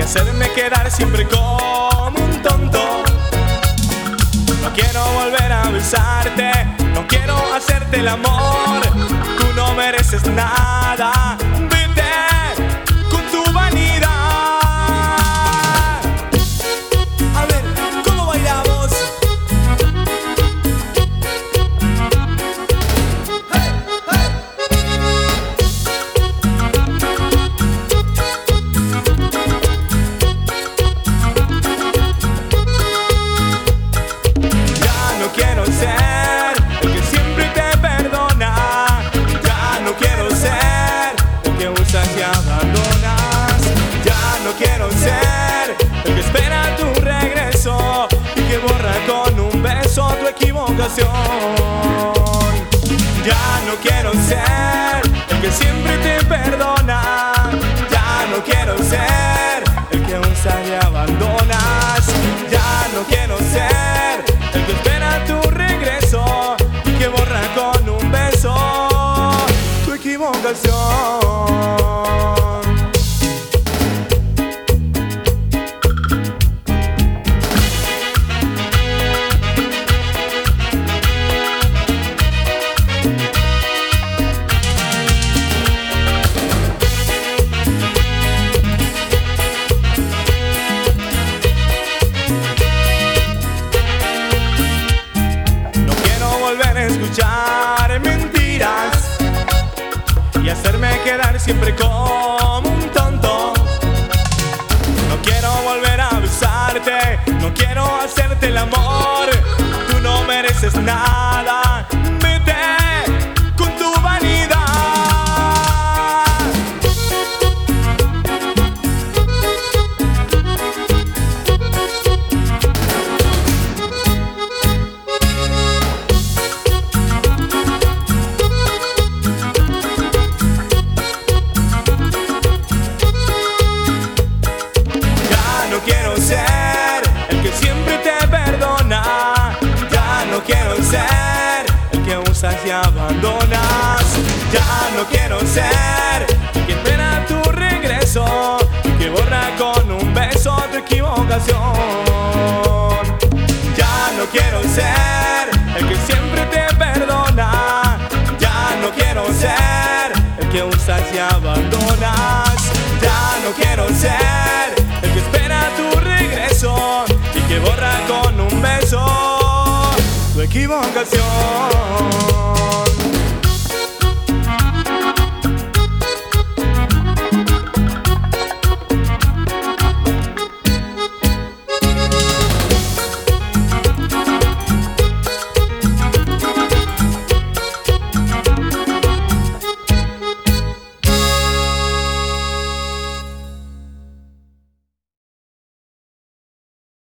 hacerme quedar siempre como un tonto. No quiero volver a besarte, no quiero hacerte el amor. Tú no mereces nada, vete con tu vanidad. A ver, ¿cómo bailamos? ¡Hey, hey! Ya no quiero ser el que siempre te perdona. Ya no quiero ser el que usas y abandonas. Ya no quiero ser el que espera tu regreso y que borra con un beso tu equivocación. Ya no quiero ser el que siempre te perdona. Ya no quiero ser el que usas y abandonas. Ya no quiero ser el que espera tu regreso y que borra con un beso tu equivocación. Escuchar mentiras y hacerme quedar siempre como un tonto. No quiero volver a besarte, no quiero hacerte el amor. Tú no mereces nada, vete con tu vanidad. No quiero ser el que siempre te perdona. Ya no quiero ser el que usas y abandonas. Ya no quiero ser el que espera tu regreso y que borra con un beso tu equivocación. Ya no quiero ser el que siempre te perdona. Ya no quiero ser el que usas y abandonas. Ya no quiero ser el que espera tu regreso y que borra con un beso tu equivocación.